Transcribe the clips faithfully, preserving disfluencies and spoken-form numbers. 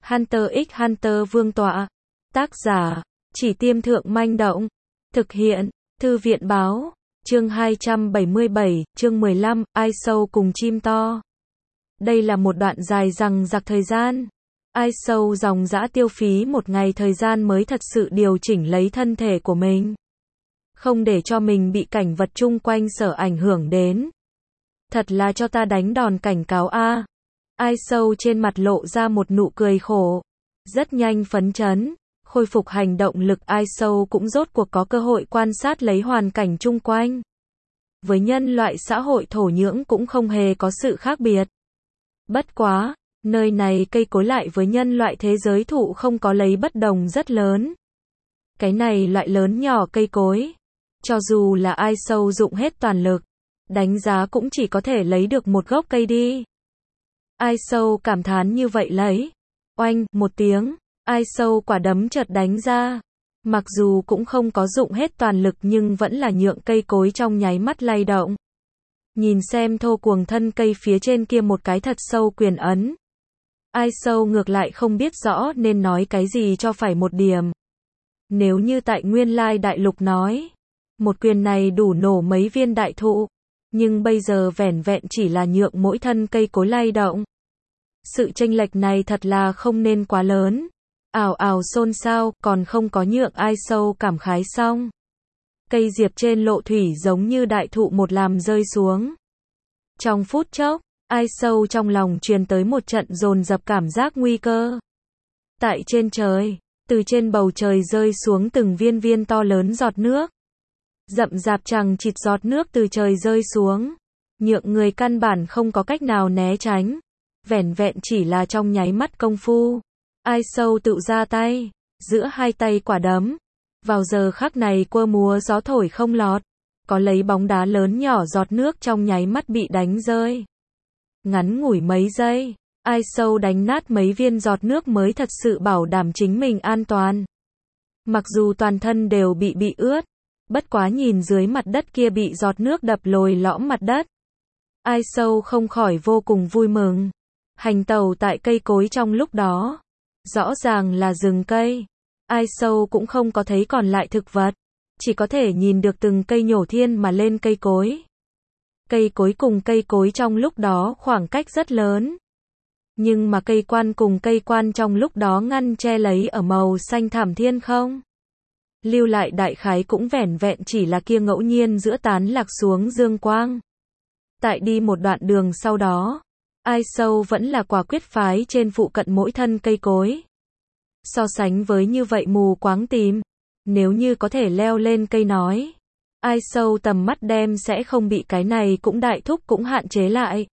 Hunter x Hunter Vương tọa. Tác giả, Chỉ Tiêm Thượng Manh Động. Thực hiện, Thư viện Báo. Chương hai trăm bảy mươi bảy, chương mười lăm, ai sâu cùng chim to. Đây là một đoạn dài dằng dặc thời gian. Ai sâu dòng dã tiêu phí một ngày thời gian mới thật sự điều chỉnh lấy thân thể của mình. Không để cho mình bị cảnh vật chung quanh sở ảnh hưởng đến. Thật là cho ta đánh đòn cảnh cáo a. Ai sâu trên mặt lộ ra một nụ cười khổ. Rất nhanh phấn chấn, khôi phục hành động lực, ai sâu cũng rốt cuộc có cơ hội quan sát lấy hoàn cảnh chung quanh. Với nhân loại xã hội thổ nhưỡng cũng không hề có sự khác biệt. Bất quá, nơi này cây cối lại với nhân loại thế giới thụ không có lấy bất đồng rất lớn. Cái này loại lớn nhỏ cây cối, cho dù là ai sâu dụng hết toàn lực, đánh giá cũng chỉ có thể lấy được một gốc cây đi. Ai sâu cảm thán như vậy lấy. Oanh, một tiếng, ai sâu quả đấm chợt đánh ra. Mặc dù cũng không có dụng hết toàn lực nhưng vẫn là nhượng cây cối trong nháy mắt lay động. Nhìn xem thô cuồng thân cây phía trên kia một cái thật sâu quyền ấn. Ai sâu ngược lại không biết rõ nên nói cái gì cho phải một điểm. Nếu như tại nguyên lai đại lục nói, một quyền này đủ nổ mấy viên đại thụ. Nhưng bây giờ vẻn vẹn chỉ là nhượng mỗi thân cây cối lay động. Sự chênh lệch này thật là không nên quá lớn. Ào ào xôn xao, còn không có nhượng ai sâu cảm khái xong. Cây diệp trên lộ thủy giống như đại thụ một làm rơi xuống. Trong phút chốc, ai sâu trong lòng truyền tới một trận dồn dập cảm giác nguy cơ. Tại trên trời, từ trên bầu trời rơi xuống từng viên viên to lớn giọt nước. Rậm rạp chằng chịt giọt nước từ trời rơi xuống, nhượng người căn bản không có cách nào né tránh. Vẻn vẹn chỉ là trong nháy mắt công phu, ai sâu tự ra tay, giữa hai tay quả đấm. Vào giờ khắc này quơ múa gió thổi không lọt, có lấy bóng đá lớn nhỏ giọt nước trong nháy mắt bị đánh rơi. Ngắn ngủi mấy giây, ai sâu đánh nát mấy viên giọt nước mới thật sự bảo đảm chính mình an toàn. Mặc dù toàn thân đều bị bị ướt, bất quá nhìn dưới mặt đất kia bị giọt nước đập lồi lõm mặt đất. Ai sâu không khỏi vô cùng vui mừng. Hành tàu tại cây cối trong lúc đó, rõ ràng là rừng cây. Ai sâu cũng không có thấy còn lại thực vật, chỉ có thể nhìn được từng cây nhổ thiên mà lên cây cối. Cây cối cùng cây cối trong lúc đó khoảng cách rất lớn. Nhưng mà cây quan cùng cây quan trong lúc đó ngăn che lấy ở màu xanh thảm thiên không. Lưu lại đại khái cũng vẻn vẹn chỉ là kia ngẫu nhiên giữa tán lạc xuống dương quang. Tại đi một đoạn đường sau đó, ai sâu vẫn là quả quyết phái trên phụ cận mỗi thân cây cối. So sánh với như vậy mù quáng tìm, nếu như có thể leo lên cây nói, ai sâu tầm mắt đem sẽ không bị cái này cũng đại thúc cũng hạn chế lại.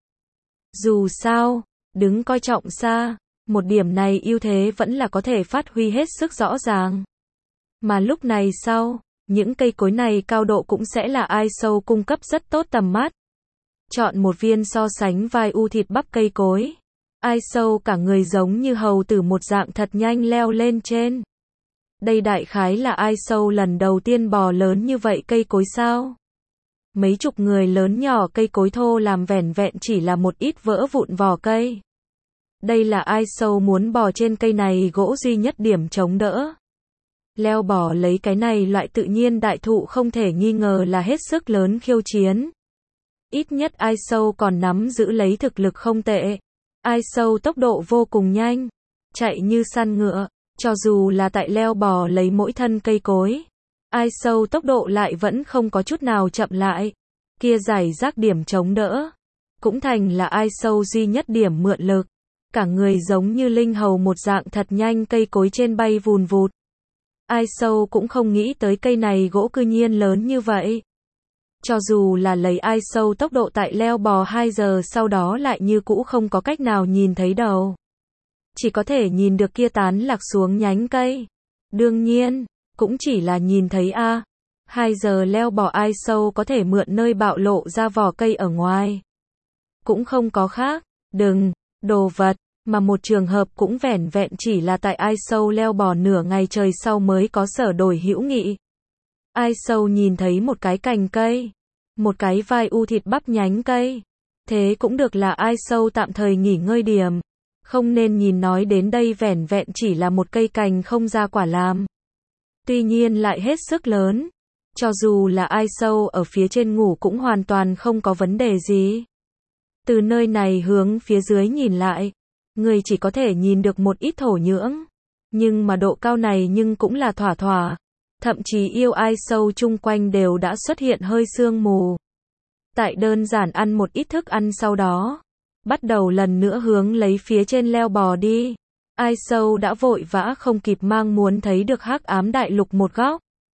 Dù sao, đứng coi trọng xa, một điểm này ưu thế vẫn là có thể phát huy hết sức rõ ràng. Mà lúc này sau, những cây cối này cao độ cũng sẽ là ai sâu cung cấp rất tốt tầm mắt. Chọn một viên so sánh vai u thịt bắp cây cối. Ai sâu cả người giống như hầu tử một dạng thật nhanh leo lên trên. Đây đại khái là ai sâu lần đầu tiên bò lớn như vậy cây cối sao. Mấy chục người lớn nhỏ cây cối thô làm vẻn vẹn chỉ là một ít vỡ vụn vỏ cây. Đây là ai sâu muốn bò trên cây này gỗ duy nhất điểm chống đỡ. Leo bò lấy cái này loại tự nhiên đại thụ không thể nghi ngờ là hết sức lớn khiêu chiến. Ít nhất ai sâu còn nắm giữ lấy thực lực không tệ. Ai sâu tốc độ vô cùng nhanh, chạy như săn ngựa, cho dù là tại leo bò lấy mỗi thân cây cối. Ai sâu tốc độ lại vẫn không có chút nào chậm lại. Kia giải rác điểm chống đỡ, cũng thành là ai sâu duy nhất điểm mượn lực. Cả người giống như linh hầu một dạng thật nhanh cây cối trên bay vùn vụt. Ai sâu cũng không nghĩ tới cây này gỗ cư nhiên lớn như vậy. Cho dù là lấy ai sâu tốc độ tại leo bò hai giờ sau đó lại như cũ không có cách nào nhìn thấy đầu. Chỉ có thể nhìn được kia tán lạc xuống nhánh cây. Đương nhiên, cũng chỉ là nhìn thấy a. À. hai giờ leo bò ai sâu có thể mượn nơi bạo lộ ra vỏ cây ở ngoài. Cũng không có khác, đừng, đồ vật, mà một trường hợp cũng vẻn vẹn chỉ là tại ai sâu leo bò nửa ngày trời sau mới có sở đổi hữu nghị. Ai sâu nhìn thấy một cái cành cây, một cái vai u thịt bắp nhánh cây. Thế cũng được là ai sâu tạm thời nghỉ ngơi điểm. Không nên nhìn nói đến đây vẻn vẹn chỉ là một cây cành không ra quả làm. Tuy nhiên lại hết sức lớn. Cho dù là ai sâu ở phía trên ngủ cũng hoàn toàn không có vấn đề gì. Từ nơi này hướng phía dưới nhìn lại, người chỉ có thể nhìn được một ít thổ nhưỡng. Nhưng mà độ cao này nhưng cũng là thỏa thỏa. Thậm chí yêu ai sâu chung quanh đều đã xuất hiện hơi sương mù. Tại đơn giản ăn một ít thức ăn sau đó, bắt đầu lần nữa hướng lấy phía trên leo bò đi. Ai sâu đã vội vã không kịp mang muốn thấy được hắc ám đại lục một góc.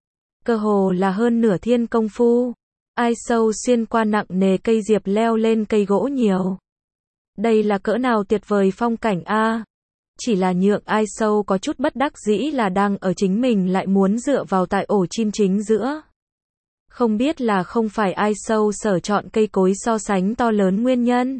Cơ hồ là hơn nửa thiên công phu. Ai sâu xuyên qua nặng nề cây diệp leo lên cây gỗ nhiều. Đây là cỡ nào tuyệt vời phong cảnh a. Chỉ là nhượng ai sâu có chút bất đắc dĩ là đang ở chính mình lại muốn dựa vào tại ổ chim chính giữa. Không biết là không phải ai sâu sở chọn cây cối so sánh to lớn nguyên nhân.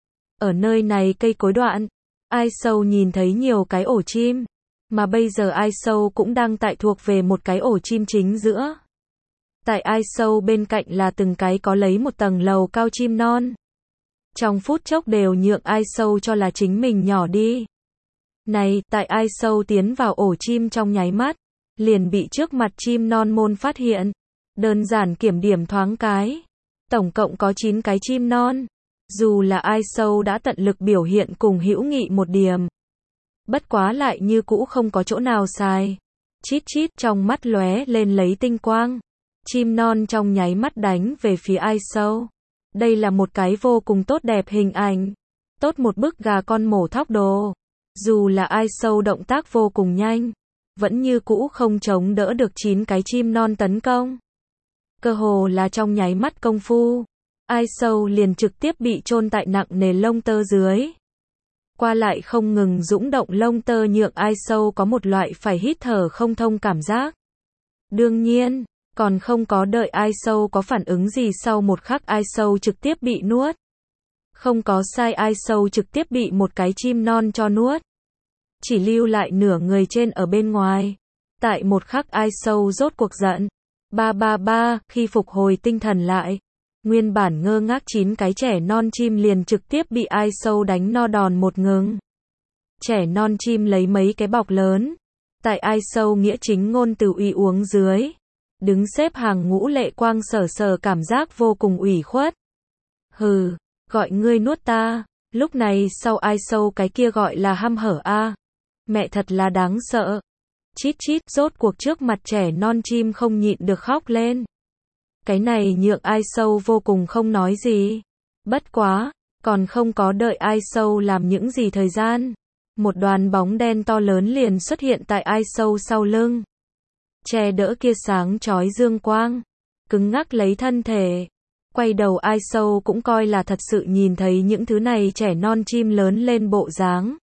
Ở nơi này cây cối đoạn, ai sâu nhìn thấy nhiều cái ổ chim. Mà bây giờ ai sâu cũng đang tại thuộc về một cái ổ chim chính giữa. Tại ai sâu bên cạnh là từng cái có lấy một tầng lầu cao chim non. Trong phút chốc đều nhượng ai sâu cho là chính mình nhỏ đi. Này, tại ai sâu tiến vào ổ chim trong nháy mắt, liền bị trước mặt chim non môn phát hiện. Đơn giản kiểm điểm thoáng cái. Tổng cộng có chín cái chim non. Dù là ai sâu đã tận lực biểu hiện cùng hữu nghị một điểm. Bất quá lại như cũ không có chỗ nào sai. Chít chít trong mắt lóe lên lấy tinh quang. Chim non trong nháy mắt đánh về phía ai sâu. Đây là một cái vô cùng tốt đẹp hình ảnh. Tốt một bức gà con mổ thóc đồ. Dù là ai sâu động tác vô cùng nhanh, vẫn như cũ không chống đỡ được chín cái chim non tấn công. Cơ hồ là trong nháy mắt công phu, ai sâu liền trực tiếp bị chôn tại nặng nề lông tơ dưới. Qua lại không ngừng dũng động lông tơ nhượng ai sâu có một loại phải hít thở không thông cảm giác. Đương nhiên, còn không có đợi ai sâu có phản ứng gì sau một khắc ai sâu trực tiếp bị nuốt. Không có sai ai sâu trực tiếp bị một cái chim non cho nuốt. Chỉ lưu lại nửa người trên ở bên ngoài. Tại một khắc ai sâu rốt cuộc giận. Ba ba ba, khi phục hồi tinh thần lại. Nguyên bản ngơ ngác chín cái trẻ non chim liền trực tiếp bị ai sâu đánh no đòn một ngừng. Trẻ non chim lấy mấy cái bọc lớn. Tại ai sâu nghĩa chính ngôn từ uy uống dưới. Đứng xếp hàng ngũ lệ quang sở sở cảm giác vô cùng ủy khuất. Hừ, gọi ngươi nuốt ta. Lúc này sau ai sâu cái kia gọi là hăm hở a. Mẹ thật là đáng sợ. Chít chít rốt cuộc trước mặt trẻ non chim không nhịn được khóc lên. Cái này nhượng ai sâu vô cùng không nói gì. Bất quá, còn không có đợi ai sâu làm những gì thời gian. Một đoàn bóng đen to lớn liền xuất hiện tại ai sâu sau lưng. Che đỡ kia sáng chói dương quang. Cứng ngắc lấy thân thể. Quay đầu ai sâu cũng coi là thật sự nhìn thấy những thứ này trẻ non chim lớn lên bộ dáng.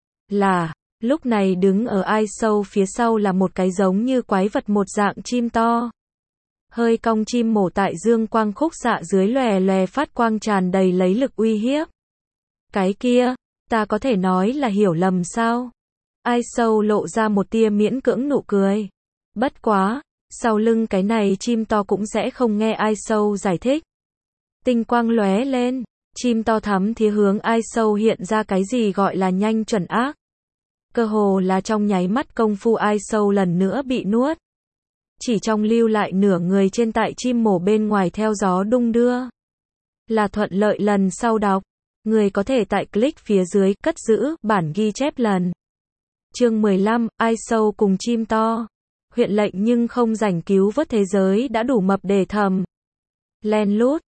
Là, lúc này đứng ở ai sâu phía sau là một cái giống như quái vật một dạng chim to. Hơi cong chim mổ tại dương quang khúc xạ dưới lòe lòe phát quang tràn đầy lấy lực uy hiếp. Cái kia, ta có thể nói là hiểu lầm sao? Ai sâu lộ ra một tia miễn cưỡng nụ cười. Bất quá, sau lưng cái này chim to cũng sẽ không nghe ai sâu giải thích. Tinh quang lóe lên, chim to thắm thía hướng ai sâu hiện ra cái gì gọi là nhanh chuẩn ác. Cơ hồ là trong nháy mắt công phu ai sâu lần nữa bị nuốt. Chỉ trong lưu lại nửa người trên tại chim mổ bên ngoài theo gió đung đưa. Là thuận lợi lần sau đọc. Người có thể tại click phía dưới cất giữ bản ghi chép lần. Chương mười lăm, ai sâu cùng chim to. Huyện lệnh nhưng không rảnh cứu vớt thế giới đã đủ mập để thầm. Len lút,